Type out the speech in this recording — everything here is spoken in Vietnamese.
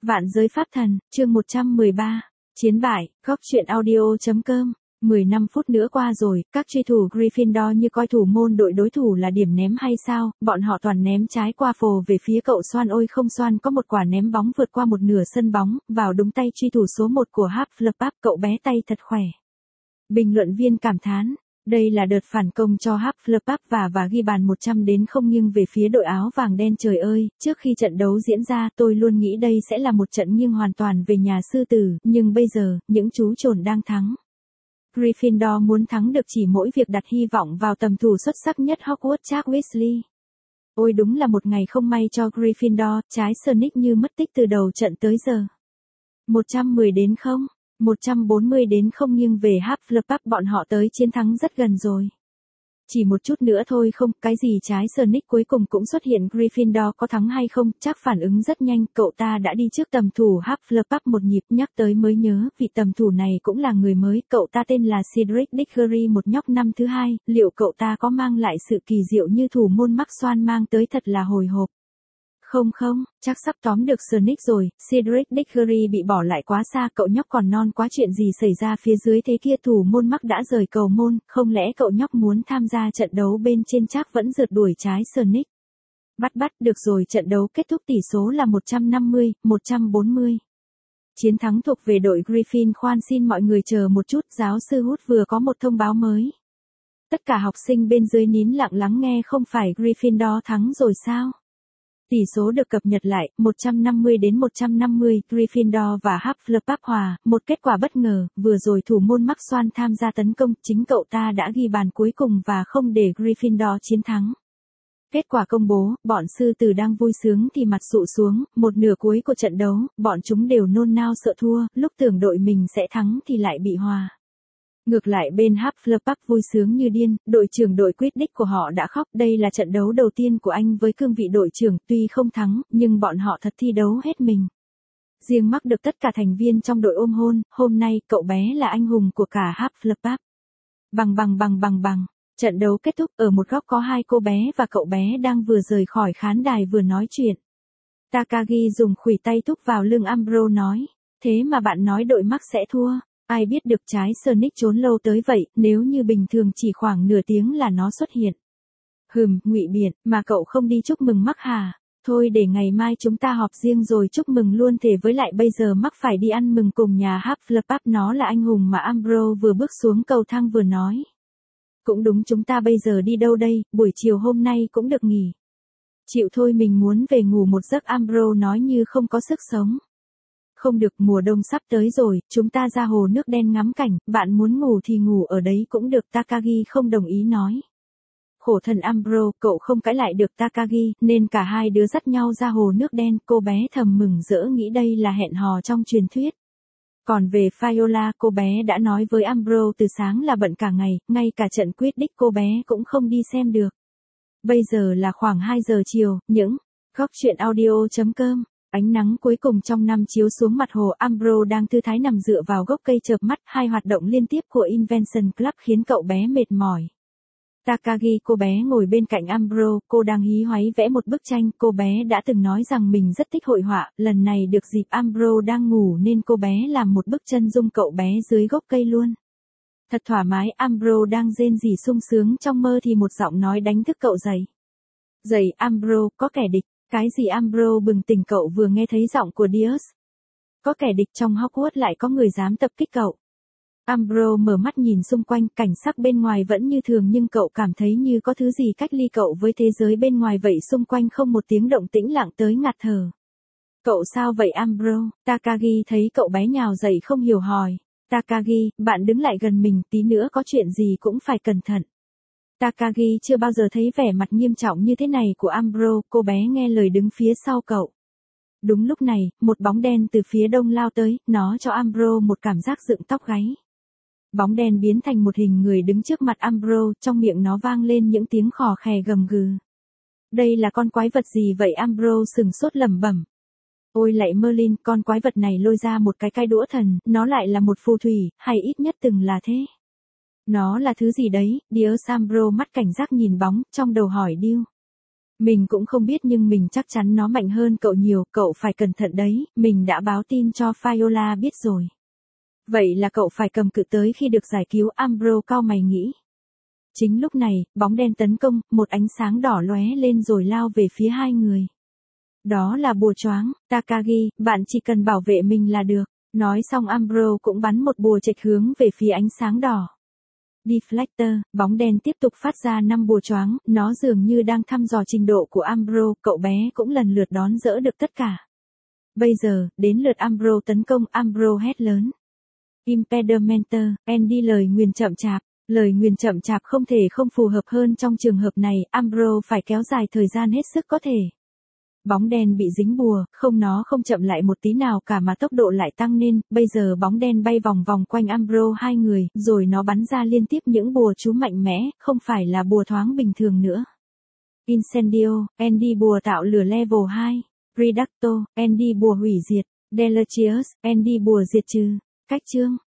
Vạn giới pháp thần, chương 113. Chiến bại, góc truyện audio.com. 10 năm phút nữa qua rồi, các truy thủ Gryffindor như coi thủ môn đội đối thủ là điểm ném hay sao, bọn họ toàn ném trái qua phồ về phía cậu Xoan. Ôi không, Xoan có một quả ném bóng vượt qua một nửa sân bóng, vào đúng tay truy thủ số 1 của Hufflepuff, cậu bé tay thật khỏe. Bình luận viên cảm thán. Đây là đợt phản công cho Hufflepuff và ghi bàn 100-0 nghiêng về phía đội áo vàng đen. Trời ơi, trước khi trận đấu diễn ra tôi luôn nghĩ đây sẽ là một trận nghiêng hoàn toàn về nhà sư tử, nhưng bây giờ, những chú trồn đang thắng. Gryffindor muốn thắng được chỉ mỗi việc đặt hy vọng vào tầm thủ xuất sắc nhất Hogwarts Charles Weasley. Ôi đúng là một ngày không may cho Gryffindor, trái Sonic như mất tích từ đầu trận tới giờ. 110-0. 140-0 nghiêng về Hufflepuff, bọn họ tới chiến thắng rất gần rồi. Chỉ một chút nữa thôi không, cái gì trái Sonic cuối cùng cũng xuất hiện. Gryffindor có thắng hay không, chắc phản ứng rất nhanh, cậu ta đã đi trước tầm thủ Hufflepuff một nhịp. Nhắc tới mới nhớ, vị tầm thủ này cũng là người mới, cậu ta tên là Cedric Diggory, một nhóc năm thứ 2, liệu cậu ta có mang lại sự kỳ diệu như thủ môn Mark Swan mang tới? Thật là hồi hộp. Không, chắc sắp tóm được Sonic rồi. Cedric Diggory bị bỏ lại quá xa, cậu nhóc còn non quá. Chuyện gì xảy ra phía dưới thế kia? Thủ môn Mark đã rời cầu môn, không lẽ cậu nhóc muốn tham gia trận đấu bên trên? Chắc vẫn rượt đuổi trái Sonic. Bắt, được rồi, trận đấu kết thúc tỷ số là 150-140. Chiến thắng thuộc về đội Griffin. Khoan, xin mọi người chờ một chút, giáo sư Hút vừa có một thông báo mới. Tất cả học sinh bên dưới nín lặng lắng nghe. Không phải Gryffindor thắng rồi sao? Tỷ số được cập nhật lại, 150-150, Gryffindor và Hufflepuff hòa, một kết quả bất ngờ. Vừa rồi thủ môn Mark Swan tham gia tấn công, chính cậu ta đã ghi bàn cuối cùng và không để Gryffindor chiến thắng. Kết quả công bố, bọn sư tử đang vui sướng thì mặt sụ xuống. Một nửa cuối của trận đấu, bọn chúng đều nôn nao sợ thua, lúc tưởng đội mình sẽ thắng thì lại bị hòa. Ngược lại bên Hufflepuff vui sướng như điên, đội trưởng đội Quidditch của họ đã khóc. Đây là trận đấu đầu tiên của anh với cương vị đội trưởng, tuy không thắng, nhưng bọn họ thật thi đấu hết mình. Riêng Mark được tất cả thành viên trong đội ôm hôn, hôm nay cậu bé là anh hùng của cả Hufflepuff. Bằng. Trận đấu kết thúc, ở một góc có hai cô bé và cậu bé đang vừa rời khỏi khán đài vừa nói chuyện. Takagi dùng khuỷu tay thúc vào lưng Umbro nói, thế mà bạn nói đội Mark sẽ thua. Ai biết được trái Sonic trốn lâu tới vậy, nếu như bình thường chỉ khoảng nửa tiếng là nó xuất hiện. Ngụy biện, mà cậu không đi chúc mừng Mark hả? Thôi để ngày mai chúng ta họp riêng rồi chúc mừng luôn. Thế với lại bây giờ Mark phải đi ăn mừng cùng nhà Hufflepuff, nó là anh hùng mà. Umbro vừa bước xuống cầu thang vừa nói. Cũng đúng, chúng ta bây giờ đi đâu đây, buổi chiều hôm nay cũng được nghỉ. Chịu thôi, mình muốn về ngủ một giấc. Umbro nói như không có sức sống. Không được, mùa đông sắp tới rồi, chúng ta ra hồ nước đen ngắm cảnh, bạn muốn ngủ thì ngủ ở đấy cũng được. Takagi không đồng ý nói. Khổ thân Umbro, cậu không cãi lại được Takagi, nên cả hai đứa dắt nhau ra hồ nước đen. Cô bé thầm mừng rỡ nghĩ đây là hẹn hò trong truyền thuyết. Còn về Viola, cô bé đã nói với Umbro từ sáng là bận cả ngày, ngay cả trận Quidditch cô bé cũng không đi xem được. Bây giờ là khoảng 2 giờ chiều, những góc truyện audio.com. Ánh nắng cuối cùng trong năm chiếu xuống mặt hồ. Umbro đang thư thái nằm dựa vào gốc cây chợp mắt. Hai hoạt động liên tiếp của Invention Club khiến cậu bé mệt mỏi. Takagi, cô bé ngồi bên cạnh Umbro, cô đang hí hoáy vẽ một bức tranh. Cô bé đã từng nói rằng mình rất thích hội họa, lần này được dịp Umbro đang ngủ nên cô bé làm một bức chân dung cậu bé dưới gốc cây luôn. Thật thoải mái. Umbro đang rên rỉ sung sướng trong mơ thì một giọng nói đánh thức cậu dậy. Dậy Umbro, có kẻ địch. Cái gì? Umbro bừng tỉnh, cậu vừa nghe thấy giọng của Dios. Có kẻ địch trong Hogwarts, lại có người dám tập kích cậu. Umbro mở mắt nhìn xung quanh, cảnh sắc bên ngoài vẫn như thường nhưng cậu cảm thấy như có thứ gì cách ly cậu với thế giới bên ngoài vậy. Xung quanh không một tiếng động, tĩnh lặng tới ngạt thở. Cậu sao vậy Umbro? Takagi thấy cậu bé nhào dậy không hiểu hỏi. Takagi, bạn đứng lại gần mình, tí nữa có chuyện gì cũng phải cẩn thận. Takagi chưa bao giờ thấy vẻ mặt nghiêm trọng như thế này của Umbro. Cô bé nghe lời đứng phía sau cậu. Đúng lúc này, một bóng đen từ phía đông lao tới, nó cho Umbro một cảm giác dựng tóc gáy. Bóng đen biến thành một hình người đứng trước mặt Umbro, trong miệng nó vang lên những tiếng khò khè gầm gừ. Đây là con quái vật gì vậy? Umbro sừng sốt lẩm bẩm. Ôi lạy Merlin, con quái vật này lôi ra một cái đũa thần, nó lại là một phù thủy, hay ít nhất từng là thế. Nó là thứ gì đấy? Dear Umbro mắt cảnh giác nhìn bóng, trong đầu hỏi điêu. Mình cũng không biết nhưng mình chắc chắn nó mạnh hơn cậu nhiều, cậu phải cẩn thận đấy, mình đã báo tin cho Viola biết rồi. Vậy là cậu phải cầm cự tới khi được giải cứu, Ambrose cau mày nghĩ. Chính lúc này, bóng đen tấn công, một ánh sáng đỏ lóe lên rồi lao về phía hai người. Đó là bùa choáng, Takagi, bạn chỉ cần bảo vệ mình là được. Nói xong Ambrose cũng bắn một bùa chệch hướng về phía ánh sáng đỏ. Deflector, bóng đen tiếp tục phát ra 5 bùa choáng, nó dường như đang thăm dò trình độ của Ambrose, cậu bé cũng lần lượt đón dỡ được tất cả. Bây giờ, đến lượt Ambrose tấn công, Ambrose hét lớn. Impedimenter, Andy lời nguyền chậm chạp. Lời nguyền chậm chạp không thể không phù hợp hơn trong trường hợp này, Ambrose phải kéo dài thời gian hết sức có thể. Bóng đen bị dính bùa, nó không chậm lại một tí nào cả mà tốc độ lại tăng lên, bây giờ bóng đen bay vòng vòng quanh Ambrose hai người, rồi nó bắn ra liên tiếp những bùa chú mạnh mẽ, không phải là bùa thoáng bình thường nữa. Incendio, Andy bùa tạo lửa level 2. Reducto, Andy bùa hủy diệt. Deleterious, Andy bùa diệt trừ. Cách chương